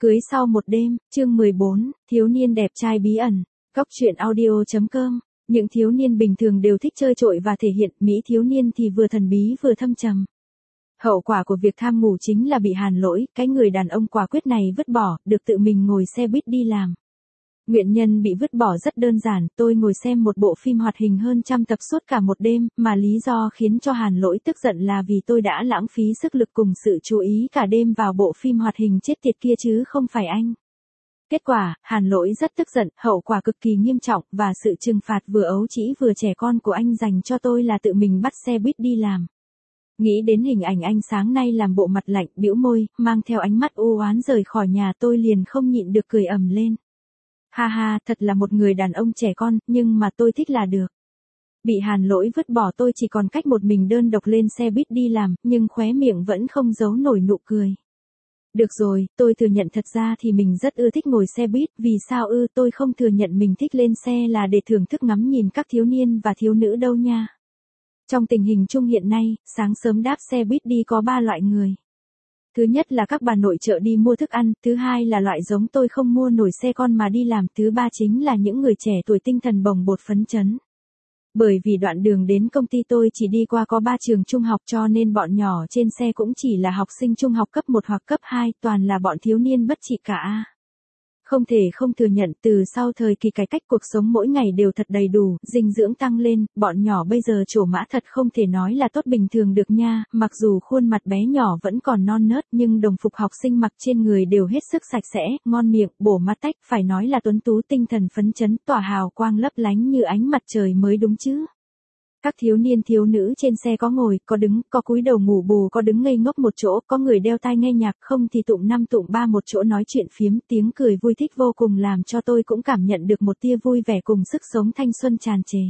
Cưới sau một đêm, chương 14, thiếu niên đẹp trai bí ẩn. Góc truyện audio.com. Những thiếu niên bình thường đều thích chơi trội và thể hiện, mỹ thiếu niên thì vừa thần bí vừa thâm trầm. Hậu quả của việc tham ngủ chính là bị Hàn Lỗi, cái người đàn ông quả quyết này vứt bỏ, được tự mình ngồi xe buýt đi làm. Nguyên nhân bị vứt bỏ rất đơn giản, tôi ngồi xem một bộ phim hoạt hình hơn 100 tập suốt cả một đêm, mà lý do khiến cho Hàn Lỗi tức giận là vì tôi đã lãng phí sức lực cùng sự chú ý cả đêm vào bộ phim hoạt hình chết tiệt kia chứ không phải anh. Kết quả, Hàn Lỗi rất tức giận, hậu quả cực kỳ nghiêm trọng, và sự trừng phạt vừa ấu trĩ vừa trẻ con của anh dành cho tôi là tự mình bắt xe buýt đi làm. Nghĩ đến hình ảnh anh sáng nay làm bộ mặt lạnh, bĩu môi, mang theo ánh mắt u oán rời khỏi nhà, tôi liền không nhịn được cười ầm lên. Ha ha, thật là một người đàn ông trẻ con, nhưng mà tôi thích là được. Bị Hàn Lỗi vứt bỏ, tôi chỉ còn cách một mình đơn độc lên xe buýt đi làm, nhưng khóe miệng vẫn không giấu nổi nụ cười. Được rồi, tôi thừa nhận thật ra thì mình rất ưa thích ngồi xe buýt, vì sao tôi không thừa nhận mình thích lên xe là để thưởng thức ngắm nhìn các thiếu niên và thiếu nữ đâu nha. Trong tình hình chung hiện nay, sáng sớm đáp xe buýt đi có 3 loại người. Thứ nhất là các bà nội trợ đi mua thức ăn, thứ hai là loại giống tôi không mua nổi xe con mà đi làm, thứ ba chính là những người trẻ tuổi tinh thần bồng bột phấn chấn. Bởi vì đoạn đường đến công ty tôi chỉ đi qua có 3 trường trung học, cho nên bọn nhỏ trên xe cũng chỉ là học sinh trung học cấp 1 hoặc cấp 2, toàn là bọn thiếu niên bất trị cả. Không thể không thừa nhận, từ sau thời kỳ cải cách cuộc sống mỗi ngày đều thật đầy đủ, dinh dưỡng tăng lên, bọn nhỏ bây giờ trổ mã thật không thể nói là tốt bình thường được nha, mặc dù khuôn mặt bé nhỏ vẫn còn non nớt nhưng đồng phục học sinh mặc trên người đều hết sức sạch sẽ, ngon miệng, bổ mắt tách, phải nói là tuấn tú tinh thần phấn chấn, tỏa hào quang lấp lánh như ánh mặt trời mới đúng chứ. Các thiếu niên thiếu nữ trên xe có ngồi, có đứng, có cúi đầu ngủ bù, có đứng ngây ngốc một chỗ, có người đeo tai nghe nhạc, không thì tụm 5 tụm 3 một chỗ nói chuyện phiếm, tiếng cười vui thích vô cùng làm cho tôi cũng cảm nhận được một tia vui vẻ cùng sức sống thanh xuân tràn trề.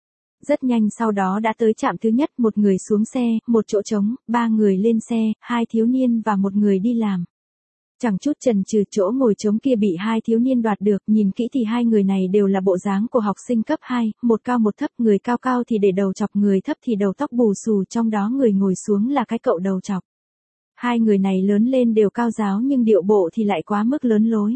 Rất nhanh sau đó đã tới trạm thứ nhất, một người xuống xe, một chỗ trống, 3 người lên xe, 2 thiếu niên và một người đi làm. Chẳng chút chần chừ, chỗ ngồi trống kia bị 2 thiếu niên đoạt được, nhìn kỹ thì 2 người này đều là bộ dáng của học sinh cấp 2, một cao một thấp, người cao cao thì để đầu chọc, người thấp thì đầu tóc bù xù, trong đó người ngồi xuống là cái cậu đầu chọc. 2 người này lớn lên đều cao ráo nhưng điệu bộ thì lại quá mức lớn lối.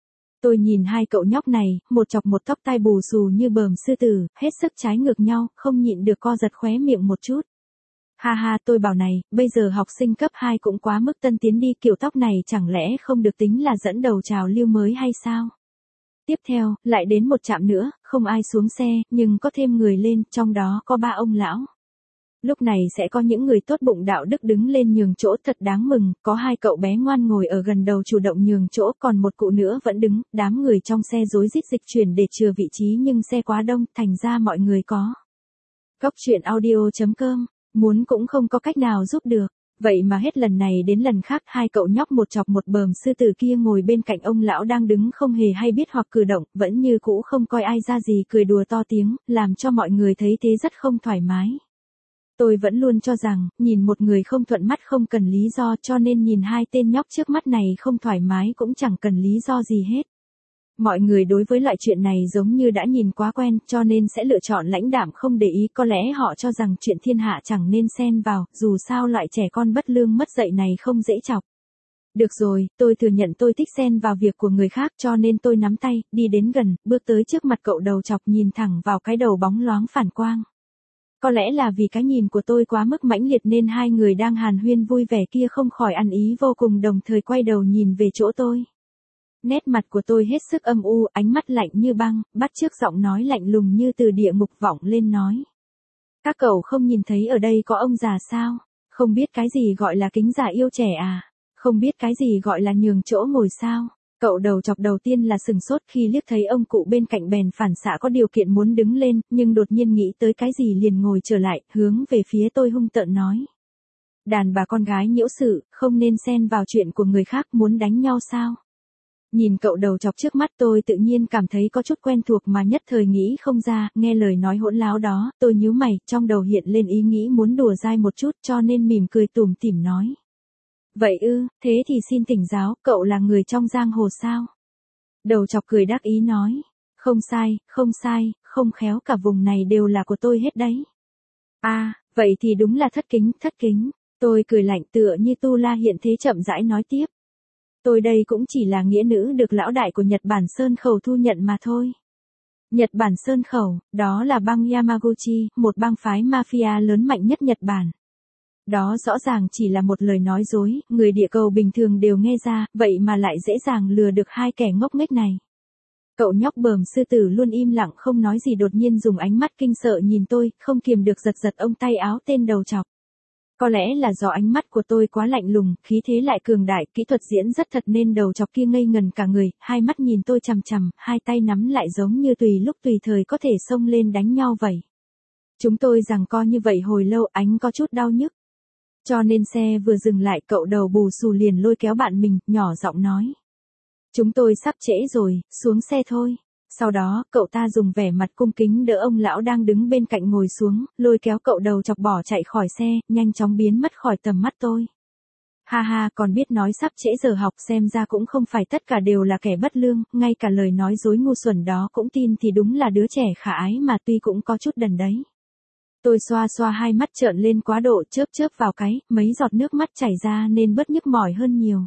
Tôi nhìn 2 cậu nhóc này, một chọc một tóc tai bù xù như bờm sư tử, hết sức trái ngược nhau, không nhịn được co giật khóe miệng một chút. Ha ha, tôi bảo này, bây giờ học sinh cấp 2 cũng quá mức tân tiến đi, kiểu tóc này chẳng lẽ không được tính là dẫn đầu trào lưu mới hay sao? Tiếp theo, lại đến một trạm nữa, không ai xuống xe, nhưng có thêm người lên, trong đó có 3 ông lão. Lúc này sẽ có những người tốt bụng đạo đức đứng lên nhường chỗ, thật đáng mừng, có 2 cậu bé ngoan ngồi ở gần đầu chủ động nhường chỗ, còn một cụ nữa vẫn đứng, đám người trong xe rối rít dịch chuyển để chừa vị trí nhưng xe quá đông, thành ra mọi người có. Góc truyện audio.com. Muốn cũng không có cách nào giúp được. Vậy mà hết lần này đến lần khác 2 cậu nhóc một chọc một bờm sư tử kia ngồi bên cạnh ông lão đang đứng không hề hay biết hoặc cử động, vẫn như cũ không coi ai ra gì, cười đùa to tiếng, làm cho mọi người thấy thế rất không thoải mái. Tôi vẫn luôn cho rằng, nhìn một người không thuận mắt không cần lý do, cho nên nhìn 2 tên nhóc trước mắt này không thoải mái cũng chẳng cần lý do gì hết. Mọi người đối với loại chuyện này giống như đã nhìn quá quen, cho nên sẽ lựa chọn lãnh đạm không để ý, có lẽ họ cho rằng chuyện thiên hạ chẳng nên xen vào, dù sao loại trẻ con bất lương mất dạy này không dễ chọc. Được rồi, tôi thừa nhận tôi thích xen vào việc của người khác, cho nên tôi nắm tay, đi đến gần, bước tới trước mặt cậu đầu chọc, nhìn thẳng vào cái đầu bóng loáng phản quang. Có lẽ là vì cái nhìn của tôi quá mức mãnh liệt nên 2 người đang hàn huyên vui vẻ kia không khỏi ăn ý vô cùng, đồng thời quay đầu nhìn về chỗ tôi. Nét mặt của tôi hết sức âm u, ánh mắt lạnh như băng, bắt chước giọng nói lạnh lùng như từ địa ngục vọng lên nói. Các cậu không nhìn thấy ở đây có ông già sao? Không biết cái gì gọi là kính già yêu trẻ à? Không biết cái gì gọi là nhường chỗ ngồi sao? Cậu đầu chọc đầu tiên là sừng sốt khi liếc thấy ông cụ bên cạnh, bèn phản xạ có điều kiện muốn đứng lên, nhưng đột nhiên nghĩ tới cái gì liền ngồi trở lại, hướng về phía tôi hung tợn nói. Đàn bà con gái nhiễu sự, không nên xen vào chuyện của người khác, muốn đánh nhau sao? Nhìn cậu đầu chọc trước mắt tôi tự nhiên cảm thấy có chút quen thuộc mà nhất thời nghĩ không ra, nghe lời nói hỗn láo đó, tôi nhíu mày, trong đầu hiện lên ý nghĩ muốn đùa dai một chút cho nên mỉm cười tủm tỉm nói. Vậy thế thì xin thỉnh giáo, cậu là người trong giang hồ sao? Đầu chọc cười đắc ý nói. Không sai, không khéo cả vùng này đều là của tôi hết đấy. À, vậy thì đúng là thất kính. Tôi cười lạnh tựa như tu la hiện thế chậm rãi nói tiếp. Tôi đây cũng chỉ là nghĩa nữ được lão đại của Nhật Bản Sơn Khẩu thu nhận mà thôi. Nhật Bản Sơn Khẩu, đó là bang Yamaguchi, một bang phái mafia lớn mạnh nhất Nhật Bản. Đó rõ ràng chỉ là một lời nói dối, người địa cầu bình thường đều nghe ra, vậy mà lại dễ dàng lừa được hai kẻ ngốc nghếch này. Cậu nhóc bờm sư tử luôn im lặng không nói gì, đột nhiên dùng ánh mắt kinh sợ nhìn tôi, không kiềm được giật giật ông tay áo tên đầu trọc. Có lẽ là do ánh mắt của tôi quá lạnh lùng, khí thế lại cường đại, kỹ thuật diễn rất thật nên đầu chọc kia ngây ngần cả người, hai mắt nhìn tôi chằm chằm, hai tay nắm lại giống như tùy lúc tùy thời có thể xông lên đánh nhau vậy. Chúng tôi giằng co như vậy hồi lâu, ánh có chút đau nhức. Cho nên xe vừa dừng lại, cậu đầu bù xù liền lôi kéo bạn mình, nhỏ giọng nói. Chúng tôi sắp trễ rồi, xuống xe thôi. Sau đó, cậu ta dùng vẻ mặt cung kính đỡ ông lão đang đứng bên cạnh ngồi xuống, lôi kéo cậu đầu chọc bỏ chạy khỏi xe, nhanh chóng biến mất khỏi tầm mắt tôi. Ha ha, còn biết nói sắp trễ giờ học, xem ra cũng không phải tất cả đều là kẻ bất lương, ngay cả lời nói dối ngu xuẩn đó cũng tin thì đúng là đứa trẻ khả ái mà, tuy cũng có chút đần đấy. Tôi xoa xoa hai mắt trợn lên quá độ, chớp chớp vào cái, mấy giọt nước mắt chảy ra nên bớt nhức mỏi hơn nhiều.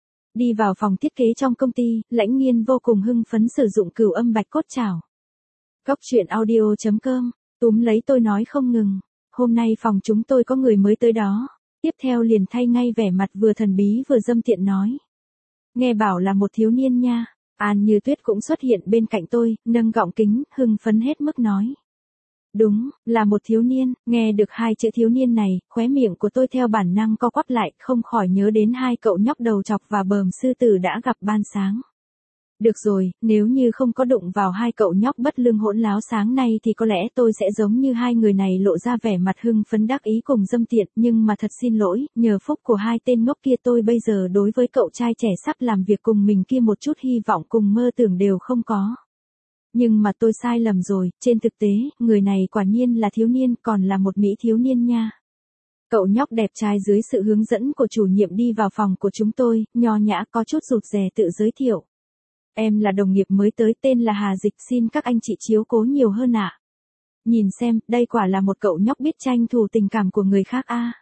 Đi vào phòng thiết kế trong công ty, Lãnh Nghiên vô cùng hưng phấn sử dụng cửu âm bạch cốt chảo. Góc truyện audio.com, túm lấy tôi nói không ngừng. Hôm nay phòng chúng tôi có người mới tới đó. Tiếp theo liền thay ngay vẻ mặt vừa thần bí vừa dâm tiện nói. Nghe bảo là một thiếu niên nha. An Như Tuyết cũng xuất hiện bên cạnh tôi, nâng gọng kính, hưng phấn hết mức nói. Đúng, là một thiếu niên. Nghe được hai chữ thiếu niên này, khóe miệng của tôi theo bản năng co quắp lại, không khỏi nhớ đến hai cậu nhóc đầu chọc và bờm sư tử đã gặp ban sáng. Được rồi, nếu như không có đụng vào hai cậu nhóc bất lương hỗn láo sáng nay thì có lẽ tôi sẽ giống như hai người này lộ ra vẻ mặt hưng phấn đắc ý cùng dâm tiện, nhưng mà thật xin lỗi, nhờ phúc của hai tên ngốc kia tôi bây giờ đối với cậu trai trẻ sắp làm việc cùng mình kia một chút hy vọng cùng mơ tưởng đều không có. Nhưng mà tôi sai lầm rồi, trên thực tế, người này quả nhiên là thiếu niên, còn là một mỹ thiếu niên nha. Cậu nhóc đẹp trai dưới sự hướng dẫn của chủ nhiệm đi vào phòng của chúng tôi, nho nhã có chút rụt rè tự giới thiệu. Em là đồng nghiệp mới tới, tên là Hà Dịch, xin các anh chị chiếu cố nhiều hơn ạ. Nhìn xem, đây quả là một cậu nhóc biết tranh thủ tình cảm của người khác a.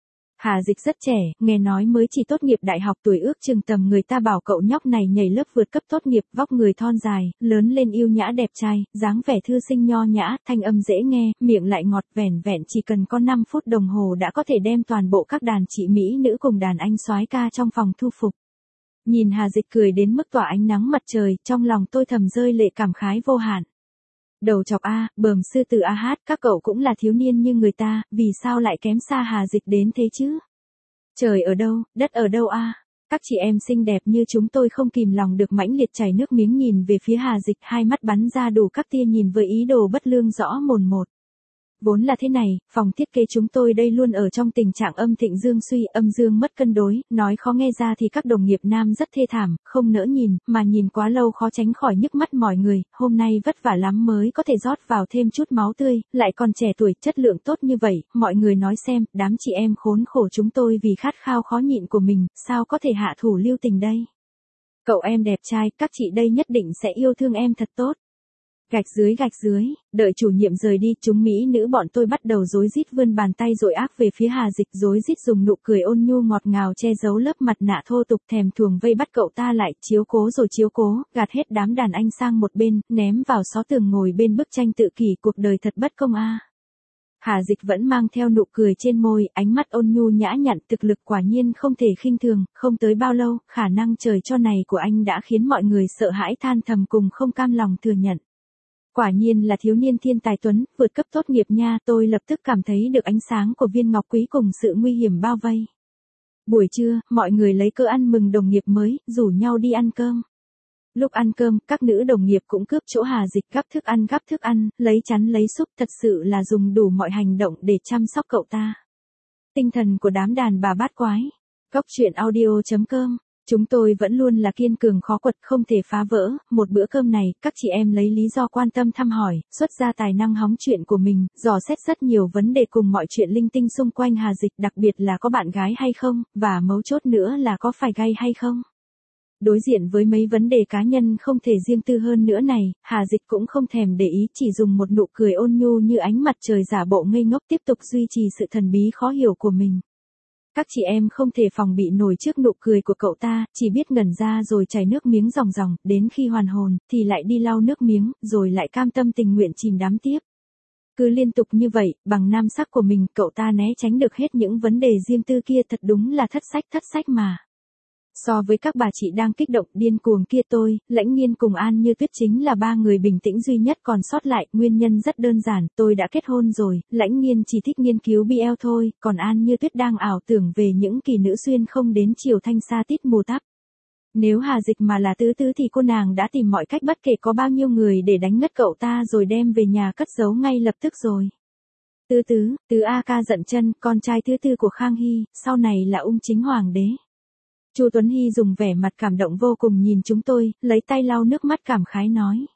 Hà Dịch rất trẻ, nghe nói mới chỉ tốt nghiệp đại học, tuổi ước chừng tầm người ta bảo cậu nhóc này nhảy lớp vượt cấp tốt nghiệp, vóc người thon dài, lớn lên yêu nhã đẹp trai, dáng vẻ thư sinh nho nhã, thanh âm dễ nghe, miệng lại ngọt, vẻn vẹn chỉ cần có 5 phút đồng hồ đã có thể đem toàn bộ các đàn chị mỹ nữ cùng đàn anh soái ca trong phòng thu phục. Nhìn Hà Dịch cười đến mức tỏa ánh nắng mặt trời, trong lòng tôi thầm rơi lệ cảm khái vô hạn. Đầu chọc a, bờm sư tử a hát, các cậu cũng là thiếu niên như người ta, vì sao lại kém xa Hà Dịch đến thế chứ? Trời ở đâu, đất ở đâu a? Các chị em xinh đẹp như chúng tôi không kìm lòng được mãnh liệt chảy nước miếng nhìn về phía Hà Dịch, hai mắt bắn ra đủ các tia nhìn với ý đồ bất lương rõ mồn một. Vốn là thế này, phòng thiết kế chúng tôi đây luôn ở trong tình trạng âm thịnh dương suy, âm dương mất cân đối, nói khó nghe ra thì các đồng nghiệp nam rất thê thảm, không nỡ nhìn, mà nhìn quá lâu khó tránh khỏi nhức mắt mỏi người, hôm nay vất vả lắm mới có thể rót vào thêm chút máu tươi, lại còn trẻ tuổi, chất lượng tốt như vậy, mọi người nói xem, đám chị em khốn khổ chúng tôi vì khát khao khó nhịn của mình, sao có thể hạ thủ lưu tình đây? Cậu em đẹp trai, các chị đây nhất định sẽ yêu thương em thật tốt. Gạch dưới, đợi chủ nhiệm rời đi, chúng mỹ nữ bọn tôi bắt đầu rối rít vươn bàn tay dội ác về phía Hà Dịch, rối rít dùng nụ cười ôn nhu ngọt ngào che giấu lớp mặt nạ thô tục, thèm thuồng vây bắt cậu ta lại, chiếu cố rồi chiếu cố, gạt hết đám đàn anh sang một bên, ném vào xó tường ngồi bên bức tranh tự kỷ, cuộc đời thật bất công a. Hà Dịch vẫn mang theo nụ cười trên môi, ánh mắt ôn nhu nhã nhặn, thực lực quả nhiên không thể khinh thường, không tới bao lâu, khả năng trời cho này của anh đã khiến mọi người sợ hãi than thầm cùng không cam lòng thừa nhận. Quả nhiên là thiếu niên thiên tài tuấn, vượt cấp tốt nghiệp nha, tôi lập tức cảm thấy được ánh sáng của viên ngọc quý cùng sự nguy hiểm bao vây. Buổi trưa, mọi người lấy cớ ăn mừng đồng nghiệp mới, rủ nhau đi ăn cơm. Lúc ăn cơm, các nữ đồng nghiệp cũng cướp chỗ Hà Dịch gắp thức ăn, lấy chắn lấy súp, thật sự là dùng đủ mọi hành động để chăm sóc cậu ta. Tinh thần của đám đàn bà bát quái. Góc truyện audio.com. Chúng tôi vẫn luôn là kiên cường khó quật, không thể phá vỡ. Một bữa cơm này, các chị em lấy lý do quan tâm thăm hỏi, xuất ra tài năng hóng chuyện của mình, dò xét rất nhiều vấn đề cùng mọi chuyện linh tinh xung quanh Hà Dịch, đặc biệt là có bạn gái hay không, và mấu chốt nữa là có phải gay hay không. Đối diện với mấy vấn đề cá nhân không thể riêng tư hơn nữa này, Hà Dịch cũng không thèm để ý, chỉ dùng một nụ cười ôn nhu như ánh mặt trời giả bộ ngây ngốc tiếp tục duy trì sự thần bí khó hiểu của mình. Các chị em không thể phòng bị nổi trước nụ cười của cậu ta, chỉ biết ngẩn ra rồi chảy nước miếng ròng ròng, đến khi hoàn hồn, thì lại đi lau nước miếng, rồi lại cam tâm tình nguyện chìm đắm tiếp. Cứ liên tục như vậy, bằng nam sắc của mình, cậu ta né tránh được hết những vấn đề riêng tư kia, thật đúng là thất sách mà. So với các bà chị đang kích động điên cuồng kia, tôi, Lãnh Nghiên cùng An Như Tuyết chính là ba người bình tĩnh duy nhất còn sót lại. Nguyên nhân rất đơn giản, tôi đã kết hôn rồi, Lãnh Nghiên chỉ thích nghiên cứu BL thôi, còn An Như Tuyết đang ảo tưởng về những kỳ nữ xuyên không đến chiều thanh sa tít mù tắp. Nếu Hà Dịch mà là Tứ Tứ thì cô nàng đã tìm mọi cách bất kể có bao nhiêu người để đánh ngất cậu ta rồi đem về nhà cất giấu ngay lập tức rồi. Tứ Tứ, Tứ A Ca Dận Chân, con trai thứ tư của Khang Hy, sau này là ung chính hoàng đế. Chu Tuấn Hy dùng vẻ mặt cảm động vô cùng nhìn chúng tôi, lấy tay lau nước mắt cảm khái nói.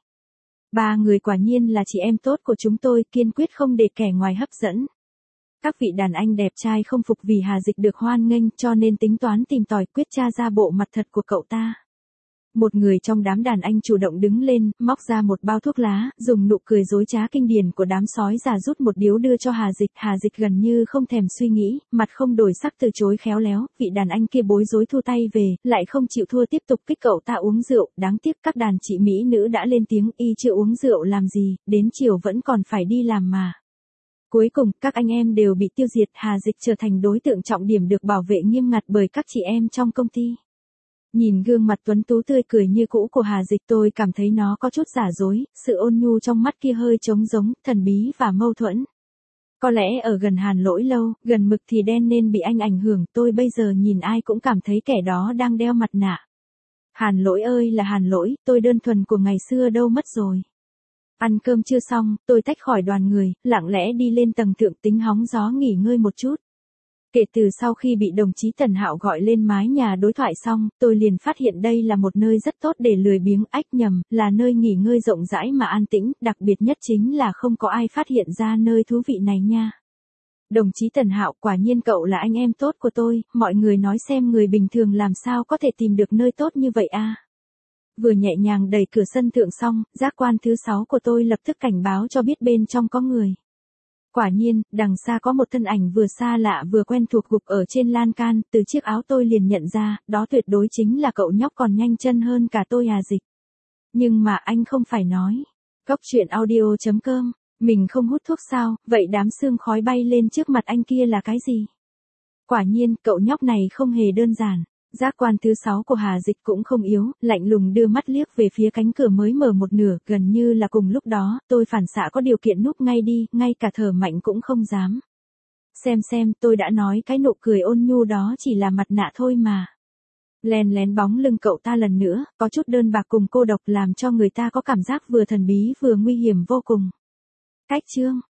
Ba người quả nhiên là chị em tốt của chúng tôi, kiên quyết không để kẻ ngoài hấp dẫn. Các vị đàn anh đẹp trai không phục vì Hà Dịch được hoan nghênh cho nên tính toán tìm tòi quyết tra ra bộ mặt thật của cậu ta. Một người trong đám đàn anh chủ động đứng lên, móc ra một bao thuốc lá, dùng nụ cười dối trá kinh điển của đám sói già rút một điếu đưa cho Hà Dịch. Hà Dịch gần như không thèm suy nghĩ, mặt không đổi sắc từ chối khéo léo, vị đàn anh kia bối rối thu tay về, lại không chịu thua tiếp tục kích cậu ta uống rượu. Đáng tiếc các đàn chị mỹ nữ đã lên tiếng, y chưa uống rượu làm gì, đến chiều vẫn còn phải đi làm mà. Cuối cùng, các anh em đều bị tiêu diệt, Hà Dịch trở thành đối tượng trọng điểm được bảo vệ nghiêm ngặt bởi các chị em trong công ty. Nhìn gương mặt tuấn tú tươi cười như cũ của Hà Dịch, tôi cảm thấy nó có chút giả dối, sự ôn nhu trong mắt kia hơi trống rỗng, thần bí và mâu thuẫn. Có lẽ ở gần Hàn Lỗi lâu, gần mực thì đen nên bị anh ảnh hưởng, tôi bây giờ nhìn ai cũng cảm thấy kẻ đó đang đeo mặt nạ. Hàn Lỗi ơi là Hàn Lỗi, tôi đơn thuần của ngày xưa đâu mất rồi. Ăn cơm chưa xong, tôi tách khỏi đoàn người, lặng lẽ đi lên tầng thượng tính hóng gió nghỉ ngơi một chút. Kể từ sau khi bị đồng chí Tần Hạo gọi lên mái nhà đối thoại xong, tôi liền phát hiện đây là một nơi rất tốt để lười biếng, nhầm, là nơi nghỉ ngơi rộng rãi mà an tĩnh, đặc biệt nhất chính là không có ai phát hiện ra nơi thú vị này nha. Đồng chí Tần Hạo, quả nhiên cậu là anh em tốt của tôi, mọi người nói xem người bình thường làm sao có thể tìm được nơi tốt như vậy a. Vừa nhẹ nhàng đẩy cửa sân thượng xong, giác quan thứ 6 của tôi lập tức cảnh báo cho biết bên trong có người. Quả nhiên, đằng xa có một thân ảnh vừa xa lạ vừa quen thuộc gục ở trên lan can, từ chiếc áo tôi liền nhận ra, đó tuyệt đối chính là cậu nhóc còn nhanh chân hơn cả tôi Hà Dịch. Nhưng mà anh không phải nói. Cóc truyện audio.com, mình không hút thuốc sao, vậy đám sương khói bay lên trước mặt anh kia là cái gì? Quả nhiên, cậu nhóc này không hề đơn giản. Giác quan thứ 6 của Hà Dịch cũng không yếu, lạnh lùng đưa mắt liếc về phía cánh cửa mới mở một nửa, gần như là cùng lúc đó, tôi phản xạ có điều kiện núp ngay đi, ngay cả thở mạnh cũng không dám. Xem, tôi đã nói cái nụ cười ôn nhu đó chỉ là mặt nạ thôi mà. Lén lén bóng lưng cậu ta lần nữa, có chút đơn bạc cùng cô độc làm cho người ta có cảm giác vừa thần bí vừa nguy hiểm vô cùng. Cách chương